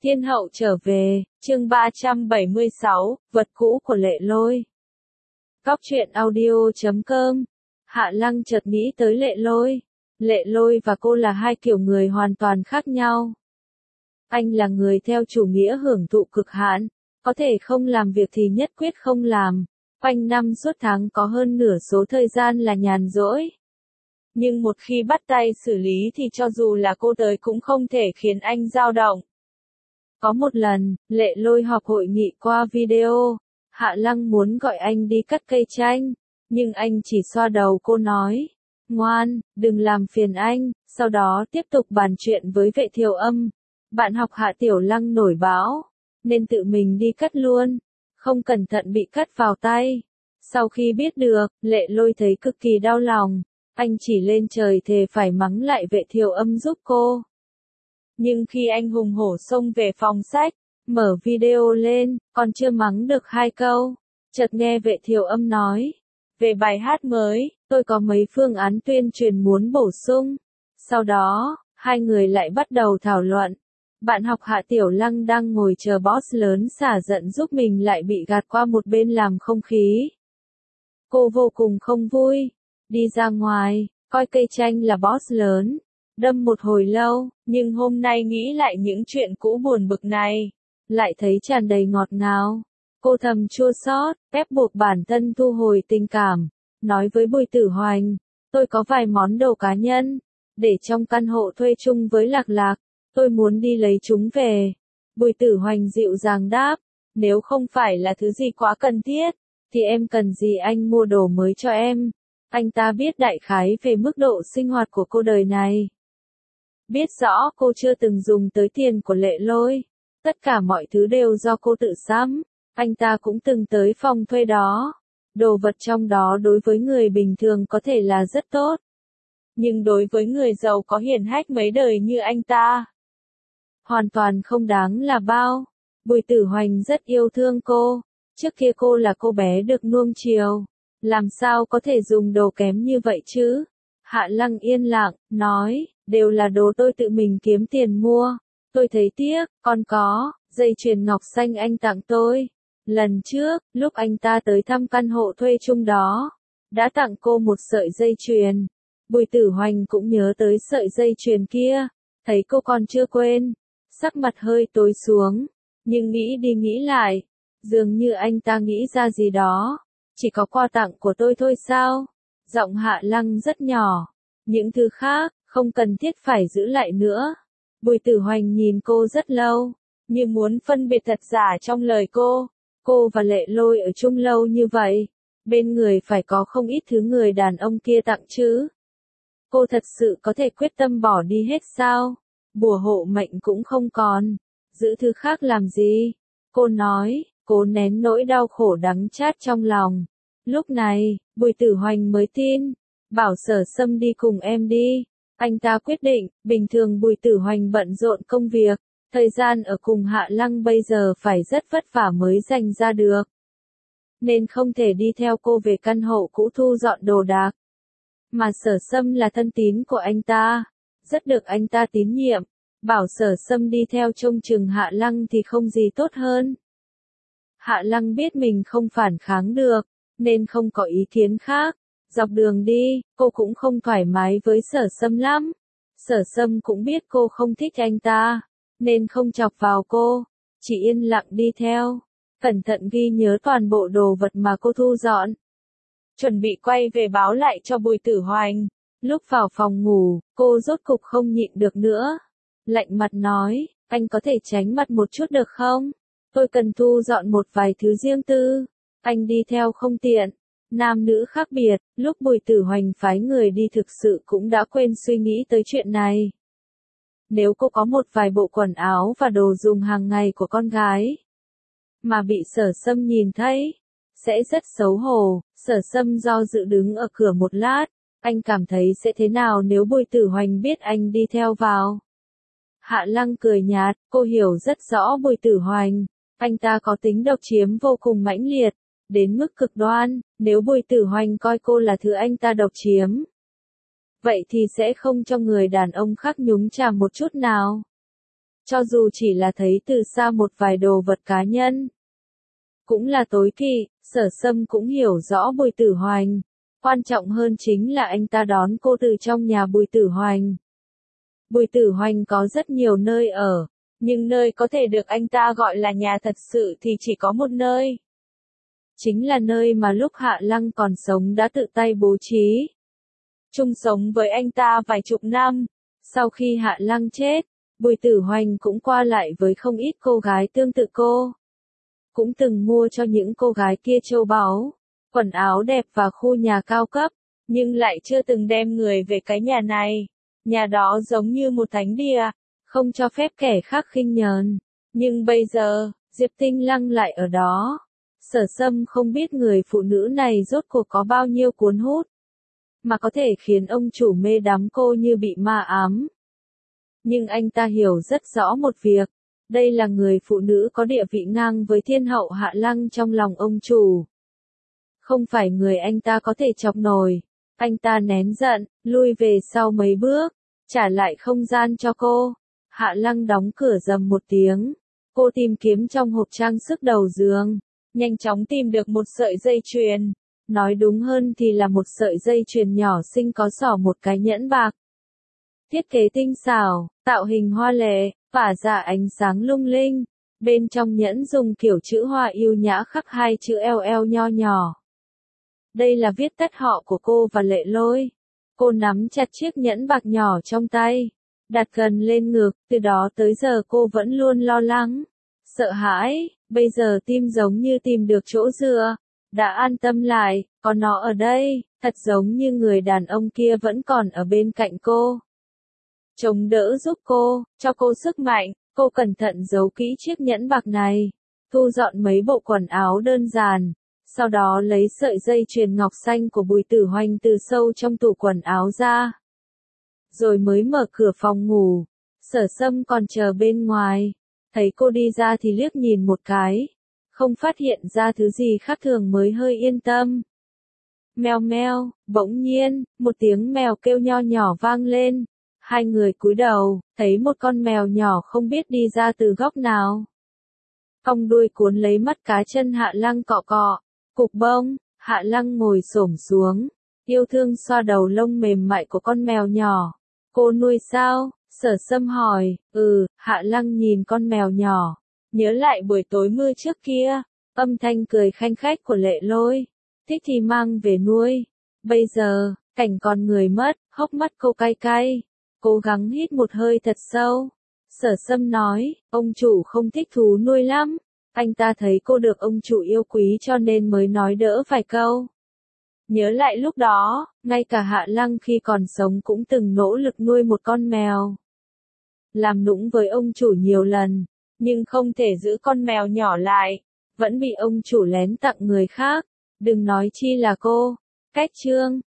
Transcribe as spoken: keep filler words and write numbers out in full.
Thiên hậu trở về, chương ba trăm bảy mươi sáu, vật cũ của Lệ Lôi. Góc truyện audio chấm com. Hạ Lăng chợt nghĩ tới Lệ Lôi. Lệ Lôi và cô là hai kiểu người hoàn toàn khác nhau. Anh là người theo chủ nghĩa hưởng thụ cực hạn, có thể không làm việc thì nhất quyết không làm. Quanh năm suốt tháng có hơn nửa số thời gian là nhàn rỗi. Nhưng một khi bắt tay xử lý thì cho dù là cô tới cũng không thể khiến anh dao động. Có một lần, Lệ Lôi họp hội nghị qua video, Hạ Lăng muốn gọi anh đi cắt cây chanh, nhưng anh chỉ xoa đầu cô nói, ngoan, đừng làm phiền anh, sau đó tiếp tục bàn chuyện với Vệ Thiều Âm. Bạn học Hạ Tiểu Lăng nổi báo, nên tự mình đi cắt luôn, không cẩn thận bị cắt vào tay. Sau khi biết được, Lệ Lôi thấy cực kỳ đau lòng, anh chỉ lên trời thề phải mắng lại Vệ Thiều Âm giúp cô. Nhưng khi anh hùng hổ xông về phòng sách, mở video lên, còn chưa mắng được hai câu, chợt nghe Vệ Thiều Âm nói, về bài hát mới, tôi có mấy phương án tuyên truyền muốn bổ sung. Sau đó, hai người lại bắt đầu thảo luận. Bạn học Hạ Tiểu Lăng đang ngồi chờ boss lớn xả giận giúp mình lại bị gạt qua một bên làm không khí. Cô vô cùng không vui, đi ra ngoài, coi cây chanh là boss lớn. Đâm một hồi lâu, nhưng hôm nay nghĩ lại những chuyện cũ buồn bực này, lại thấy tràn đầy ngọt ngào. Cô thầm chua xót, ép buộc bản thân thu hồi tình cảm, nói với Bùi Tử Hoành, tôi có vài món đồ cá nhân, để trong căn hộ thuê chung với Lạc Lạc, tôi muốn đi lấy chúng về. Bùi Tử Hoành dịu dàng đáp, nếu không phải là thứ gì quá cần thiết, thì em cần gì anh mua đồ mới cho em. Anh ta biết đại khái về mức độ sinh hoạt của cô đời này. Biết rõ cô chưa từng dùng tới tiền của Lệ Lôi. Tất cả mọi thứ đều do cô tự sắm. Anh ta cũng từng tới phòng thuê đó. Đồ vật trong đó đối với người bình thường có thể là rất tốt. Nhưng đối với người giàu có hiển hách mấy đời như anh ta, hoàn toàn không đáng là bao. Bùi Tử Hoành rất yêu thương cô. Trước kia cô là cô bé được nuông chiều. Làm sao có thể dùng đồ kém như vậy chứ? Hạ Lăng yên lặng, nói, đều là đồ tôi tự mình kiếm tiền mua. Tôi thấy tiếc, còn có, dây chuyền ngọc xanh anh tặng tôi. Lần trước, lúc anh ta tới thăm căn hộ thuê chung đó, đã tặng cô một sợi dây chuyền. Bùi Tử Hoành cũng nhớ tới sợi dây chuyền kia, thấy cô còn chưa quên. Sắc mặt hơi tối xuống, nhưng nghĩ đi nghĩ lại, dường như anh ta nghĩ ra gì đó. Chỉ có quà tặng của tôi thôi sao? Giọng Hạ Lăng rất nhỏ. Những thứ khác, không cần thiết phải giữ lại nữa. Bùi Tử Hoành nhìn cô rất lâu, như muốn phân biệt thật giả trong lời cô. Cô và Lệ Lôi ở chung lâu như vậy, bên người phải có không ít thứ người đàn ông kia tặng chứ. Cô thật sự có thể quyết tâm bỏ đi hết sao? Bùa hộ mệnh cũng không còn, giữ thứ khác làm gì? Cô nói, cố nén nỗi đau khổ đắng chát trong lòng. Lúc này, Bùi Tử Hoành mới tin, bảo Sở Sâm đi cùng em đi. Anh ta quyết định, bình thường Bùi Tử Hoành bận rộn công việc, thời gian ở cùng Hạ Lăng bây giờ phải rất vất vả mới dành ra được. Nên không thể đi theo cô về căn hộ cũ thu dọn đồ đạc. Mà Sở Sâm là thân tín của anh ta, rất được anh ta tín nhiệm, bảo Sở Sâm đi theo trông chừng Hạ Lăng thì không gì tốt hơn. Hạ Lăng biết mình không phản kháng được, nên không có ý kiến khác. Dọc đường đi, cô cũng không thoải mái với Sở Sâm lắm. Sở Sâm cũng biết cô không thích anh ta, nên không chọc vào cô, chỉ yên lặng đi theo, cẩn thận ghi nhớ toàn bộ đồ vật mà cô thu dọn. Chuẩn bị quay về báo lại cho Bùi Tử Hoành. Lúc vào phòng ngủ, cô rốt cục không nhịn được nữa. Lạnh mặt nói, anh có thể tránh mặt một chút được không? Tôi cần thu dọn một vài thứ riêng tư. Anh đi theo không tiện. Nam nữ khác biệt, lúc Bùi Tử Hoành phái người đi thực sự cũng đã quên suy nghĩ tới chuyện này. Nếu cô có một vài bộ quần áo và đồ dùng hàng ngày của con gái, mà bị Sở Sâm nhìn thấy, sẽ rất xấu hổ. Sở Sâm do dự đứng ở cửa một lát, anh cảm thấy sẽ thế nào nếu Bùi Tử Hoành biết anh đi theo vào. Hạ Lăng cười nhạt, cô hiểu rất rõ Bùi Tử Hoành, anh ta có tính độc chiếm vô cùng mãnh liệt, đến mức cực đoan. Nếu Bùi Tử Hoành coi cô là thứ anh ta độc chiếm, vậy thì sẽ không cho người đàn ông khác nhúng chàm một chút nào. cho dù chỉ là thấy từ xa một vài đồ vật cá nhân. Cũng là tối kỵ, Sở Sâm cũng hiểu rõ Bùi Tử Hoành. Quan trọng hơn chính là anh ta đón cô từ trong nhà Bùi Tử Hoành. Bùi Tử Hoành có rất nhiều nơi ở, nhưng nơi có thể được anh ta gọi là nhà thật sự thì chỉ có một nơi. Chính là nơi mà lúc Hạ Lăng còn sống đã tự tay bố trí. Chung sống với anh ta vài chục năm, sau khi Hạ Lăng chết, Bùi Tử Hoành cũng qua lại với không ít cô gái tương tự cô. Cũng từng mua cho những cô gái kia châu báu, quần áo đẹp và khu nhà cao cấp, nhưng lại chưa từng đem người về cái nhà này. Nhà đó giống như một thánh địa, không cho phép kẻ khác khinh nhờn. Nhưng bây giờ, Diệp Tinh Lăng lại ở đó. Sở Sâm không biết người phụ nữ này rốt cuộc có bao nhiêu cuốn hút, mà có thể khiến ông chủ mê đắm cô như bị ma ám. Nhưng anh ta hiểu rất rõ một việc, đây là người phụ nữ có địa vị ngang với thiên hậu Hạ Lăng trong lòng ông chủ. Không phải người anh ta có thể chọc nổi. Anh ta nén giận, lui về sau mấy bước, trả lại không gian cho cô. Hạ Lăng đóng cửa rầm một tiếng. Cô tìm kiếm trong hộp trang sức đầu giường, nhanh chóng tìm được một sợi dây chuyền. Nói đúng hơn thì là một sợi dây chuyền nhỏ xinh có xỏ một cái nhẫn bạc. Thiết kế tinh xảo, tạo hình hoa lệ, tỏa ra ánh sáng lung linh. Bên trong nhẫn dùng kiểu chữ hoa yêu nhã khắc hai chữ L L nho nhỏ. Đây là viết tắt họ của cô và Lệ Lôi. Cô nắm chặt chiếc nhẫn bạc nhỏ trong tay, đặt gần lên ngực, từ đó tới giờ cô vẫn luôn lo lắng, sợ hãi, bây giờ tim giống như tìm được chỗ dựa, đã an tâm lại, có nó ở đây, thật giống như người đàn ông kia vẫn còn ở bên cạnh cô. Chống đỡ giúp cô, cho cô sức mạnh, cô cẩn thận giấu kỹ chiếc nhẫn bạc này, thu dọn mấy bộ quần áo đơn giản. Sau đó lấy sợi dây chuyền ngọc xanh của Bùi Tử Hoành từ sâu trong tủ quần áo ra. Rồi mới mở cửa phòng ngủ. Sở Sâm còn chờ bên ngoài. Thấy cô đi ra thì liếc nhìn một cái. Không phát hiện ra thứ gì khác thường mới hơi yên tâm. Mèo meo, bỗng nhiên, một tiếng mèo kêu nho nhỏ vang lên. Hai người cúi đầu, thấy một con mèo nhỏ không biết đi ra từ góc nào. Cong đuôi cuốn lấy mắt cá chân Hạ Lăng cọ cọ. Cục bông, Hạ Lăng ngồi xổm xuống, yêu thương xoa đầu lông mềm mại của con mèo nhỏ. Cô nuôi sao? Sở Sâm hỏi. Ừ, Hạ Lăng nhìn con mèo nhỏ, nhớ lại buổi tối mưa trước kia, âm thanh cười khanh khách của Lệ Lôi. Thích thì mang về nuôi. Bây giờ, cảnh con người mất, hốc mắt cô cay cay, cố gắng hít một hơi thật sâu. Sở Sâm nói, ông chủ không thích thú nuôi lắm. Anh ta thấy cô được ông chủ yêu quý cho nên mới nói đỡ vài câu. Nhớ lại lúc đó, ngay cả Hạ Lăng khi còn sống cũng từng nỗ lực nuôi một con mèo. Làm nũng với ông chủ nhiều lần, nhưng không thể giữ con mèo nhỏ lại, vẫn bị ông chủ lén tặng người khác, đừng nói chi là cô. Cách chương